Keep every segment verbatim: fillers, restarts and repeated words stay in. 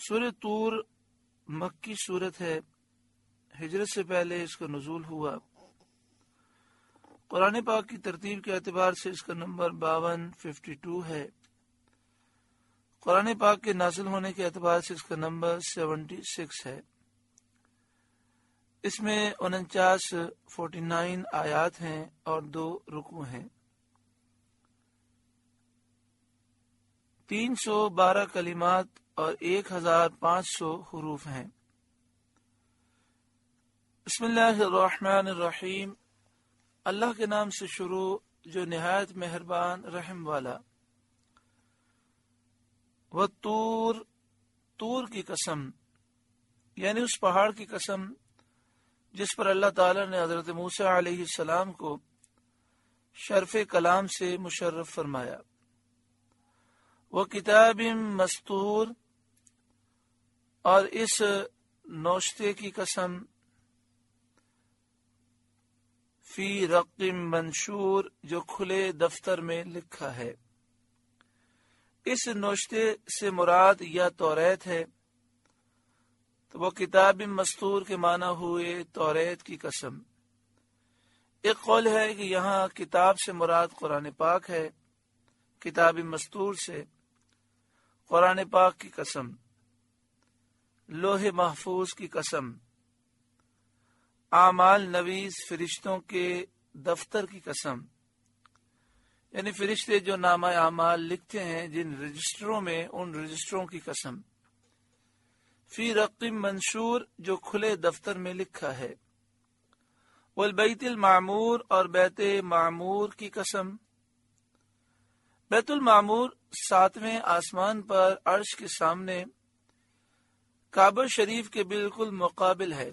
سورہ طور مکی صورت ہے، ہجرت سے پہلے اس کا نزول ہوا۔ قرآن پاک کی ترتیب کے اعتبار سے اس کا نمبر باون ففٹی ٹو ہے۔ قرآن پاک کے نازل ہونے کے اعتبار سے اس کا نمبر سیونٹی سکس ہے۔ اس میں انچاس فورٹی نائن آیات ہیں اور دو رکوع ہیں۔ تین سو بارہ کلمات اور ایک ہزار پانچ سو حروف ہیں۔ بسم اللہ الرحمن الرحیم، اللہ کے نام سے شروع جو نہایت مہربان رحم والا۔ والطور، طور کی قسم، یعنی اس پہاڑ کی قسم جس پر اللہ تعالی نے حضرت موسیٰ علیہ السلام کو شرف کلام سے مشرف فرمایا۔ وکتاب مستور، اور اس نوشتے کی قسم فی رق منشور، جو کھلے دفتر میں لکھا ہے۔ اس نوشتے سے مراد یا توریت ہے، تو وہ کتاب مستور کے معنی ہوئے توریت کی قسم۔ ایک قول ہے کہ یہاں کتاب سے مراد قرآن پاک ہے، کتاب مستور سے قرآن پاک کی قسم، لوح محفوظ کی قسم، اعمال نویس فرشتوں کے دفتر کی قسم، یعنی فرشتے جو نامہ اعمال لکھتے ہیں جن رجسٹروں میں، ان رجسٹروں کی قسم۔ فی رقم منشور، جو کھلے دفتر میں لکھا ہے۔ والبیت المعمور، اور بیت معمور کی قسم۔ بیت المعمور ساتویں آسمان پر عرش کے سامنے کعبہ شریف کے بالکل مقابل ہے،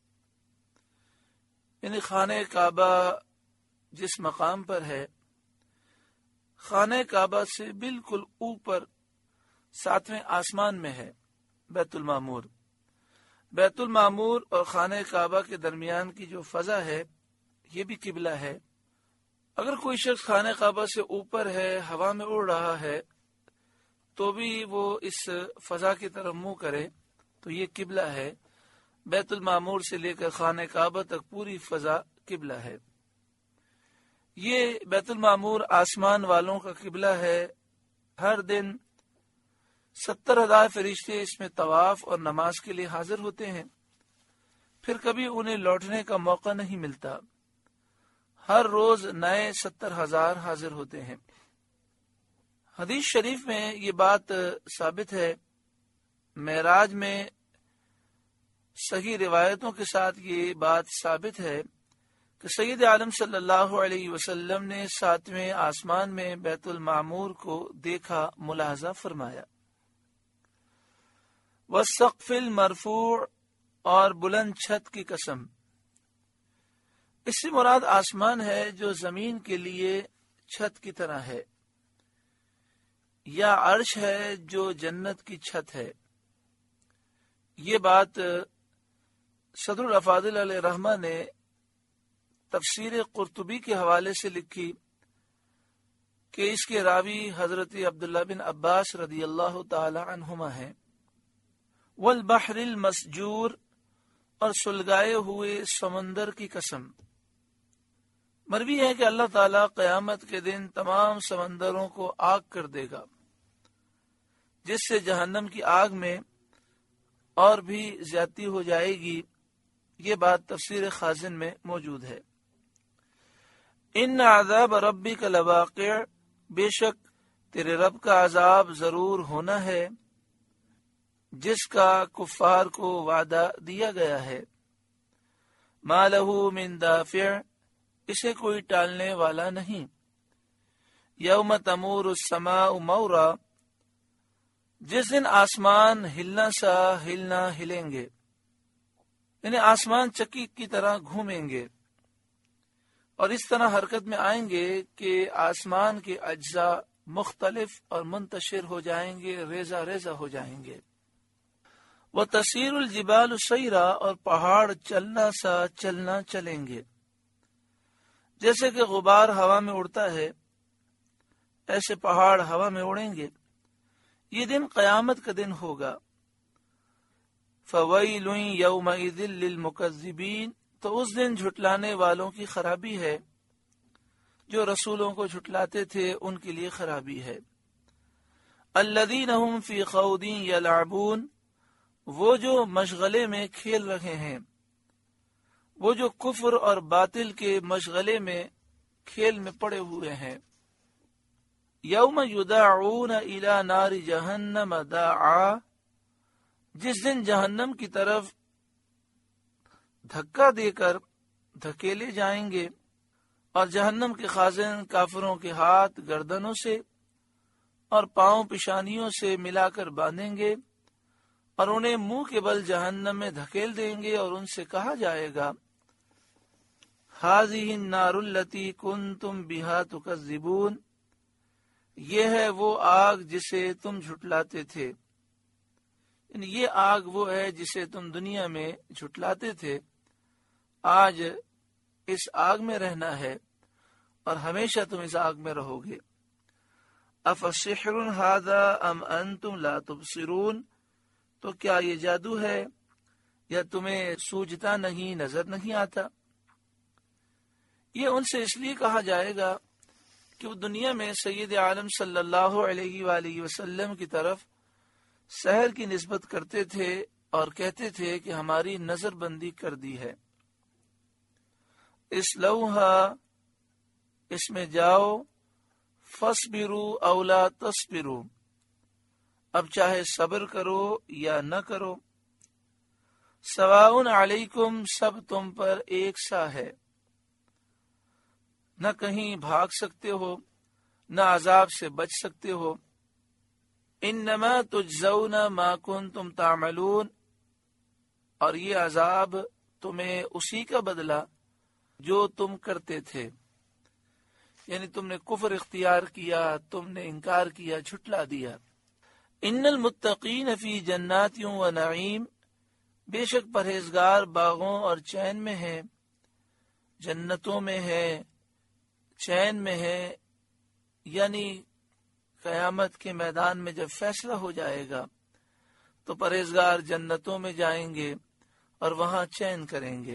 یعنی خانہ کعبہ جس مقام پر ہے، خانہ کعبہ سے بالکل اوپر ساتویں آسمان میں ہے بیت المعمور۔ بیت المعمور اور خانہ کعبہ کے درمیان کی جو فضا ہے یہ بھی قبلہ ہے۔ اگر کوئی شخص خانہ کعبہ سے اوپر ہے، ہوا میں اڑ رہا ہے، تو بھی وہ اس فضا کی طرف منہ کرے تو یہ قبلہ ہے۔ بیت المعمور سے لے کر خانہ کعبہ تک پوری فضا قبلہ ہے۔ یہ بیت المعمور آسمان والوں کا قبلہ ہے۔ ہر دن ستر ہزار فرشتے اس میں طواف اور نماز کے لیے حاضر ہوتے ہیں، پھر کبھی انہیں لوٹنے کا موقع نہیں ملتا۔ ہر روز نئے ستر ہزار حاضر ہوتے ہیں۔ حدیث شریف میں یہ بات ثابت ہے، معراج میں صحیح روایتوں کے ساتھ یہ بات ثابت ہے کہ سید عالم صلی اللہ علیہ وسلم نے ساتویں آسمان میں بیت المعمور کو دیکھا، ملاحظہ فرمایا۔ والسقف المرفوع، اور بلند چھت کی قسم۔ اس سے مراد آسمان ہے جو زمین کے لیے چھت کی طرح ہے، یا عرش ہے جو جنت کی چھت ہے۔ یہ بات صدر الافاضل علیہ رحمہ نے تفسیر قرطبی کے حوالے سے لکھی کہ اس کے راوی حضرت عبداللہ بن عباس رضی اللہ تعالی عنہما ہیں۔ والبحر المسجور، اور سلگائے ہوئے سمندر کی قسم۔ مروی ہے کہ اللہ تعالیٰ قیامت کے دن تمام سمندروں کو آگ کر دے گا، جس سے جہنم کی آگ میں اور بھی زیادتی ہو جائے گی۔ یہ بات تفسیر خازن میں موجود ہے۔ ان عذاب ربک لواقع، بے شک تیرے رب کا عذاب ضرور ہونا ہے، جس کا کفار کو وعدہ دیا گیا ہے۔ ما لہ من دافع، اسے کوئی ٹالنے والا نہیں۔ یوم تمور السماء مورا، جس دن آسمان ہلنا سا ہلنا ہلیں گے، یعنی آسمان چکی کی طرح گھومیں گے اور اس طرح حرکت میں آئیں گے کہ آسمان کے اجزاء مختلف اور منتشر ہو جائیں گے، ریزہ ریزہ ہو جائیں گے۔ وَتَسِيرُ الْجِبَالُ سَيْرًا، اور پہاڑ چلنا سا چلنا چلیں گے۔ جیسے کہ غبار ہوا میں اڑتا ہے، ایسے پہاڑ ہوا میں اڑیں گے۔ یہ دن قیامت کا دن ہوگا۔ فویل یومئذ للمکذبین، تو اس دن جھٹلانے والوں کی خرابی ہے، جو رسولوں کو جھٹلاتے تھے ان کے لیے خرابی ہے۔ الذین هم فی خوض یلعبون، وہ جو مشغلے میں کھیل رہے ہیں، وہ جو کفر اور باطل کے مشغلے میں کھیل میں پڑے ہوئے ہیں۔ یوم یدعون الی نار جہنم دعا، جس دن جہنم کی طرف دھکا دے کر دھکیلے جائیں گے، اور جہنم کے خازن کافروں کے ہاتھ گردنوں سے اور پاؤں پیشانیوں سے ملا کر باندھیں گے، اور انہیں منہ کے بل جہنم میں دھکیل دیں گے، اور ان سے کہا جائے گا ھذہ النار التی کنتم بہا تکذبون، یہ ہے وہ آگ جسے تم جھٹلاتے تھے، یعنی یہ آگ وہ ہے جسے تم دنیا میں جھٹلاتے تھے، آج اس آگ میں رہنا ہے اور ہمیشہ تم اس آگ میں رہو گے۔ افسحر ھذا ام انتم لا تبصرون، تو کیا یہ جادو ہے یا تمہیں سوجتا نہیں، نظر نہیں آتا؟ یہ ان سے اس لیے کہا جائے گا کہ وہ دنیا میں سید عالم صلی اللہ علیہ وآلہ وسلم کی طرف سحر کی نسبت کرتے تھے اور کہتے تھے کہ ہماری نظر بندی کر دی ہے۔ اسلوہا، اس میں جاؤ، فاصبروا او لا تصبروا، اب چاہے صبر کرو یا نہ کرو، سواء علیکم، سب تم پر ایک سا ہے، نہ کہیں بھاگ سکتے ہو نہ عذاب سے بچ سکتے ہو۔ انما تجزون ما کنتم تعملون، اور یہ عذاب تمہیں اسی کا بدلہ جو تم کرتے تھے، یعنی تم نے کفر اختیار کیا، تم نے انکار کیا، جھٹلا دیا۔ ان المتقین فی جنات و نعیم، بے شک پرہیزگار باغوں اور چین میں ہیں، جنتوں میں ہے، چین میں ہے، یعنی قیامت کے میدان میں جب فیصلہ ہو جائے گا تو پرہیزگار جنتوں میں جائیں گے اور وہاں چین کریں گے۔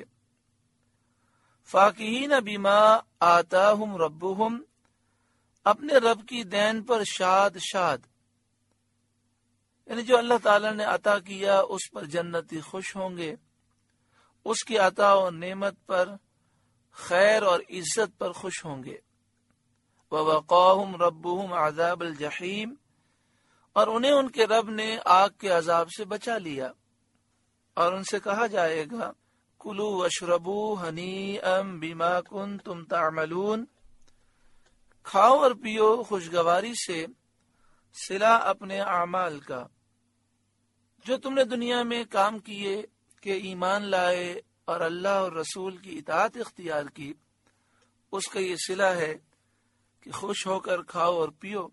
فاکہین بما آتاہم ربہم، اپنے رب کی دین پر شاد شاد، یعنی جو اللہ تعالی نے عطا کیا اس پر جنتی خوش ہوں گے، اس کی عطا و نعمت پر، خیر اور عزت پر خوش ہوں گے۔ وَوَقَاهُمْ رَبُّهُمْ عَذَابَ الْجَحِيمِ، اور انہیں ان کے رب نے آگ کے عذاب سے بچا لیا، اور ان سے کہا جائے گا کُلُوا وَاشْرَبُوا هَنِيئًا بِمَا كُنتُمْ تَعْمَلُونَ، کھاؤ اور پیو خوشگواری سے صلہ اپنے اعمال کا، جو تم نے دنیا میں کام کیے کہ ایمان لائے اور اللہ اور رسول کی اطاعت اختیار کی، اس کا یہ صلہ ہے کہ خوش ہو کر کھاؤ اور پیو۔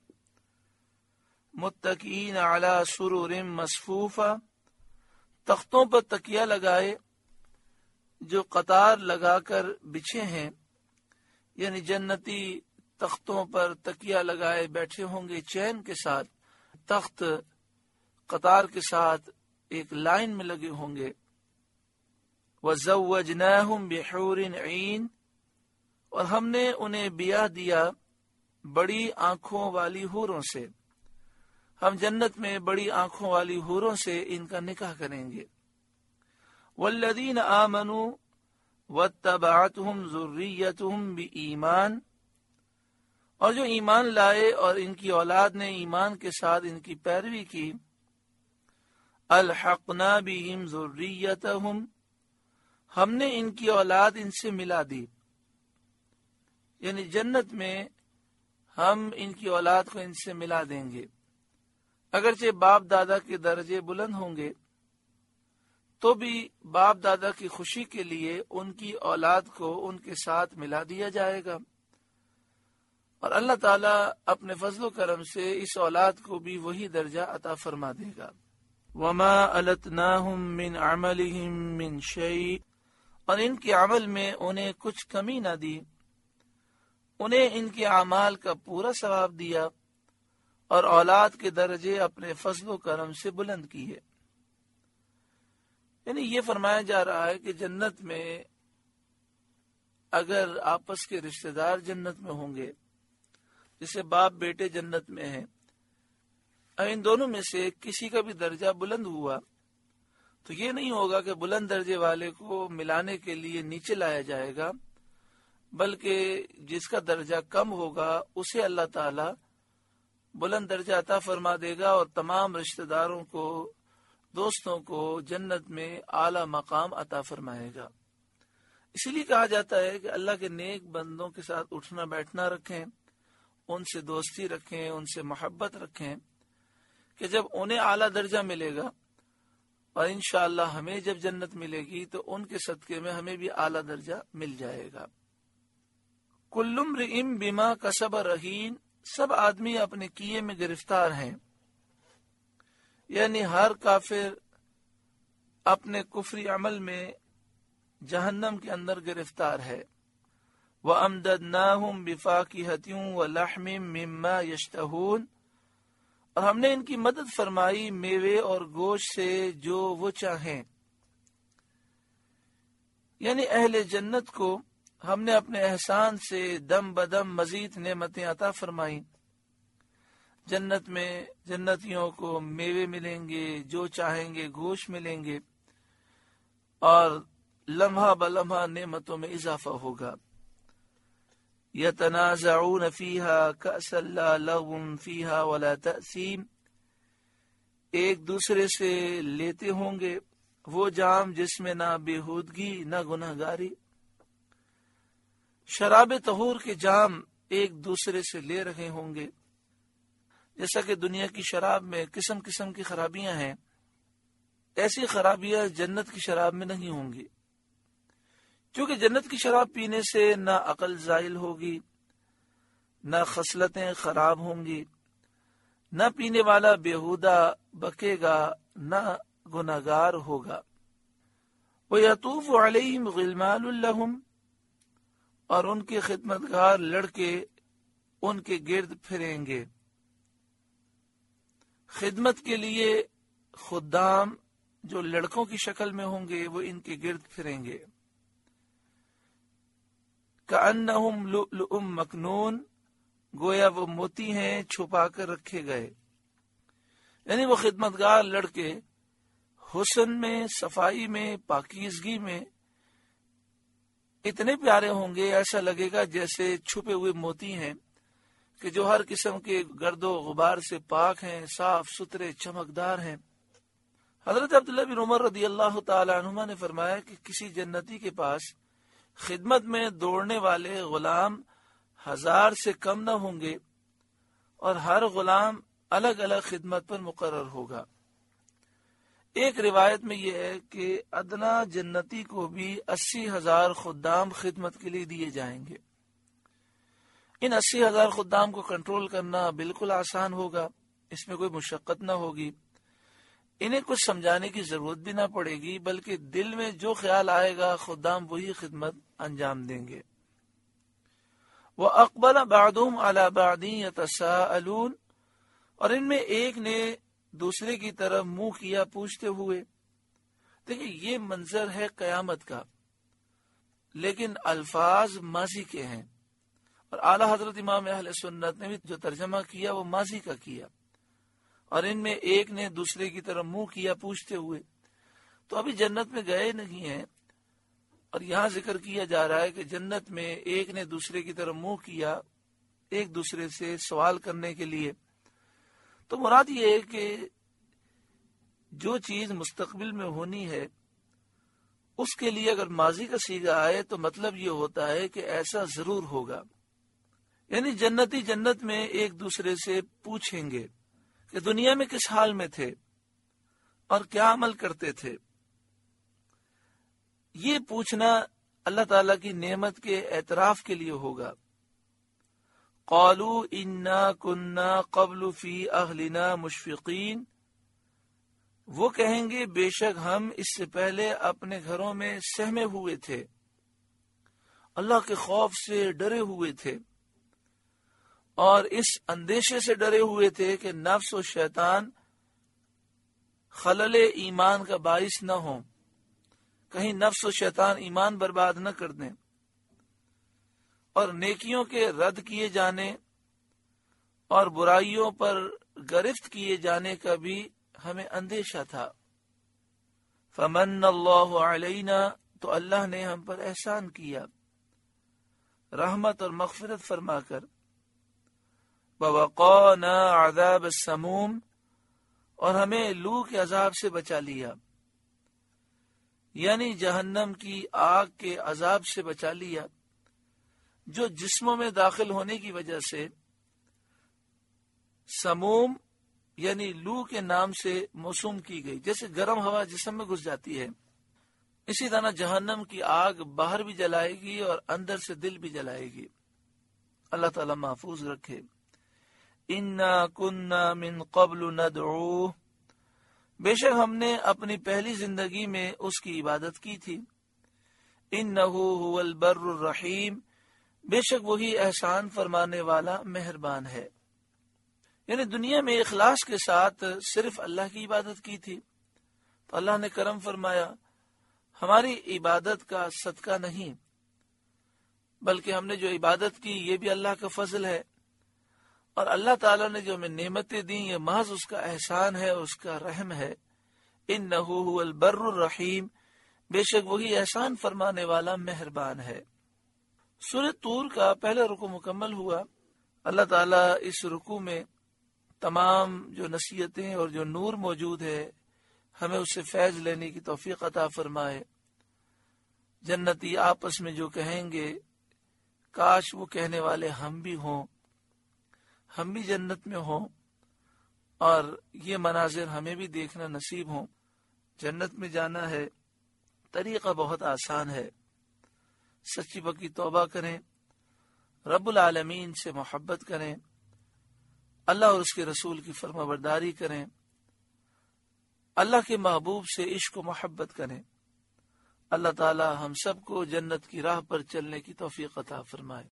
متکئین علی سرر مصفوفہ، تختوں پر تکیہ لگائے جو قطار لگا کر بچھے ہیں، یعنی جنتی تختوں پر تکیہ لگائے بیٹھے ہوں گے چین کے ساتھ، تخت قطار کے ساتھ ایک لائن میں لگے ہوں گے۔ وَزَوَّجْنَاهُمْ بِحُورٍ عِينٍ، اور ہم نے انہیں بیاہ دیا بڑی آنکھوں والی حوروں سے، ہم جنت میں بڑی آنکھوں والی حوروں سے ان کا نکاح کریں گے۔ والذین آمنوا واتبعتهم ذریتهم بایمان، اور جو ایمان لائے اور ان کی اولاد نے ایمان کے ساتھ ان کی پیروی کی، الحقنا بہم ذریتهم، ہم نے ان کی اولاد ان سے ملا دی، یعنی جنت میں ہم ان کی اولاد کو ان سے ملا دیں گے۔ اگرچہ باپ دادا کے درجے بلند ہوں گے تو بھی باپ دادا کی خوشی کے لیے ان کی اولاد کو ان کے ساتھ ملا دیا جائے گا، اور اللہ تعالیٰ اپنے فضل و کرم سے اس اولاد کو بھی وہی درجہ عطا فرما دے گا۔ وما التناہم من عملہم من شیء، اور ان کے عمل میں انہیں کچھ کمی نہ دی، انہیں ان کے اعمال کا پورا ثواب دیا اور اولاد کے درجے اپنے فضل و کرم سے بلند کیے۔ یعنی یہ فرمایا جا رہا ہے کہ جنت میں اگر آپس کے رشتہ دار جنت میں ہوں گے، جیسے باپ بیٹے جنت میں ہیں، ان دونوں میں سے کسی کا بھی درجہ بلند ہوا تو یہ نہیں ہوگا کہ بلند درجے والے کو ملانے کے لیے نیچے لایا جائے گا، بلکہ جس کا درجہ کم ہوگا اسے اللہ تعالی بلند درجہ عطا فرما دے گا، اور تمام رشتہ داروں کو، دوستوں کو جنت میں اعلی مقام عطا فرمائے گا۔ اسی لیے کہا جاتا ہے کہ اللہ کے نیک بندوں کے ساتھ اٹھنا بیٹھنا رکھیں، ان سے دوستی رکھیں، ان سے محبت رکھیں، کہ جب انہیں اعلیٰ درجہ ملے گا اور انشاءاللہ ہمیں جب جنت ملے گی تو ان کے صدقے میں ہمیں بھی اعلیٰ درجہ مل جائے گا۔ کل امرئ بما کسب رہین، سب آدمی اپنے کیے میں گرفتار ہیں، یعنی ہر کافر اپنے کفری عمل میں جہنم کے اندر گرفتار ہے۔ وَأَمْدَدْنَاهُمْ بِفَاكِهَةٍ وَلَحْمٍ مِّمَّا يَشْتَهُونَ، اور ہم نے ان کی مدد فرمائی میوے اور گوشت سے جو وہ چاہیں، یعنی اہل جنت کو ہم نے اپنے احسان سے دم بدم مزید نعمتیں عطا فرمائیں۔ جنت میں جنتیوں کو میوے ملیں گے، جو چاہیں گے گوشت ملیں گے، اور لمحہ بلمحہ نعمتوں میں اضافہ ہوگا۔ یتنازعون فیہا کأسا لا لغو فیہا ولا تأثیم، ایک دوسرے سے لیتے ہوں گے وہ جام جس میں نہ بےہودگی نہ گناہگاری۔ شراب طہور کے جام ایک دوسرے سے لے رہے ہوں گے، جیسا کہ دنیا کی شراب میں قسم قسم کی خرابیاں ہیں، ایسی خرابیاں جنت کی شراب میں نہیں ہوں گی، کیونکہ جنت کی شراب پینے سے نہ عقل زائل ہوگی، نہ خصلتیں خراب ہوں گی، نہ پینے والا بیہودہ بکے گا، نہ گناہگار ہوگا۔ وَيَطُوفُ عَلَيْهِمْ غِلْمَانٌ لَهُمْ، اور ان کے خدمتگار لڑکے ان کے گرد پھریں گے۔ خدمت کے لیے خدام جو لڑکوں کی شکل میں ہوں گے وہ ان کے گرد پھریں گے۔ کأنہم لؤلؤ مکنون، گویا وہ موتی ہیں چھپا کر رکھے گئے، یعنی وہ خدمتگار لڑکے حسن میں، صفائی میں، پاکیزگی میں اتنے پیارے ہوں گے، ایسا لگے گا جیسے چھپے ہوئے موتی ہیں کہ جو ہر قسم کے گرد و غبار سے پاک ہیں، صاف ستھرے چمکدار ہیں۔ حضرت عبداللہ بن عمر رضی اللہ تعالی عنہما نے فرمایا کہ کسی جنتی کے پاس خدمت میں دوڑنے والے غلام ہزار سے کم نہ ہوں گے، اور ہر غلام الگ الگ خدمت پر مقرر ہوگا۔ ایک روایت میں یہ ہے کہ ادنا جنتی کو بھی اسی ہزار خدام خدمت کے لیے دیے جائیں گے۔ ان اسی ہزار خدام کو کنٹرول کرنا بالکل آسان ہوگا، اس میں کوئی مشقت نہ ہوگی، انہیں کچھ سمجھانے کی ضرورت بھی نہ پڑے گی، بلکہ دل میں جو خیال آئے گا خدام وہی خدمت انجام دیں گے۔ وَأَقْبَلَ بَعْضُهُمْ عَلَى بَعْضٍ يَتَسَاءَلُونَ، اور ان میں ایک نے دوسرے کی طرف منہ کیا پوچھتے ہوئے۔ دیکھیں یہ منظر ہے قیامت کا، لیکن الفاظ ماضی کے ہیں، اور اعلیٰ حضرت امام اہل سنت نے بھی جو ترجمہ کیا وہ ماضی کا کیا، اور ان میں ایک نے دوسرے کی طرف منہ کیا پوچھتے ہوئے۔ تو ابھی جنت میں گئے نہیں ہیں، اور یہاں ذکر کیا جا رہا ہے کہ جنت میں ایک نے دوسرے کی طرف منہ کیا ایک دوسرے سے سوال کرنے کے لیے۔ تو مراد یہ ہے کہ جو چیز مستقبل میں ہونی ہے اس کے لیے اگر ماضی کا صیغہ آئے تو مطلب یہ ہوتا ہے کہ ایسا ضرور ہوگا، یعنی جنتی جنت میں ایک دوسرے سے پوچھیں گے کہ دنیا میں کس حال میں تھے اور کیا عمل کرتے تھے۔ یہ پوچھنا اللہ تعالیٰ کی نعمت کے اعتراف کے لیے ہوگا۔ قالوا انا كنا قبل فی اہلنا مشفقین، وہ کہیں گے بے شک ہم اس سے پہلے اپنے گھروں میں سہمے ہوئے تھے، اللہ کے خوف سے ڈرے ہوئے تھے، اور اس اندیشے سے ڈرے ہوئے تھے کہ نفس و شیطان خلل ایمان کا باعث نہ ہوں، کہیں نفس و شیطان ایمان برباد نہ کر دیں، اور نیکیوں کے رد کیے جانے اور برائیوں پر گرفت کیے جانے کا بھی ہمیں اندیشہ تھا۔ فمن اللہ علینا، تو اللہ نے ہم پر احسان کیا رحمت اور مغفرت فرما کر، ووقانا عذاب السموم، اور ہمیں لو کے عذاب سے بچا لیا، یعنی جہنم کی آگ کے عذاب سے بچا لیا، جو جسموں میں داخل ہونے کی وجہ سے سموم یعنی لو کے نام سے موسوم کی گئی، جیسے گرم ہوا جسم میں گھس جاتی ہے، اسی طرح جہنم کی آگ باہر بھی جلائے گی اور اندر سے دل بھی جلائے گی۔ اللہ تعالی محفوظ رکھے۔ انا کننا من قبل ندعوہ، بے شک ہم نے اپنی پہلی زندگی میں اس کی عبادت کی تھی۔ انہ هو البر الرحیم، بے شک وہی احسان فرمانے والا مہربان ہے۔ یعنی دنیا میں اخلاص کے ساتھ صرف اللہ کی عبادت کی تھی تو اللہ نے کرم فرمایا، ہماری عبادت کا صدقہ نہیں بلکہ ہم نے جو عبادت کی یہ بھی اللہ کا فضل ہے، اور اللہ تعالیٰ نے جو ہمیں نعمتیں دیں یہ محض اس کا احسان ہے، اس کا رحم ہے۔ انہ هو البر الرحیم، بے شک وہی احسان فرمانے والا مہربان ہے۔ سورۃ طور کا پہلا رکوع مکمل ہوا۔ اللہ تعالیٰ اس رکوع میں تمام جو نصیحتیں اور جو نور موجود ہے ہمیں اس سے فیض لینے کی توفیق عطا فرمائے۔ جنتی آپس میں جو کہیں گے کاش وہ کہنے والے ہم بھی ہوں، ہم بھی جنت میں ہوں، اور یہ مناظر ہمیں بھی دیکھنا نصیب ہوں۔ جنت میں جانا ہے، طریقہ بہت آسان ہے، سچی پکی توبہ کریں، رب العالمین سے محبت کریں، اللہ اور اس کے رسول کی فرما برداری کریں، اللہ کے محبوب سے عشق و محبت کریں۔ اللہ تعالی ہم سب کو جنت کی راہ پر چلنے کی توفیق عطا فرمائے۔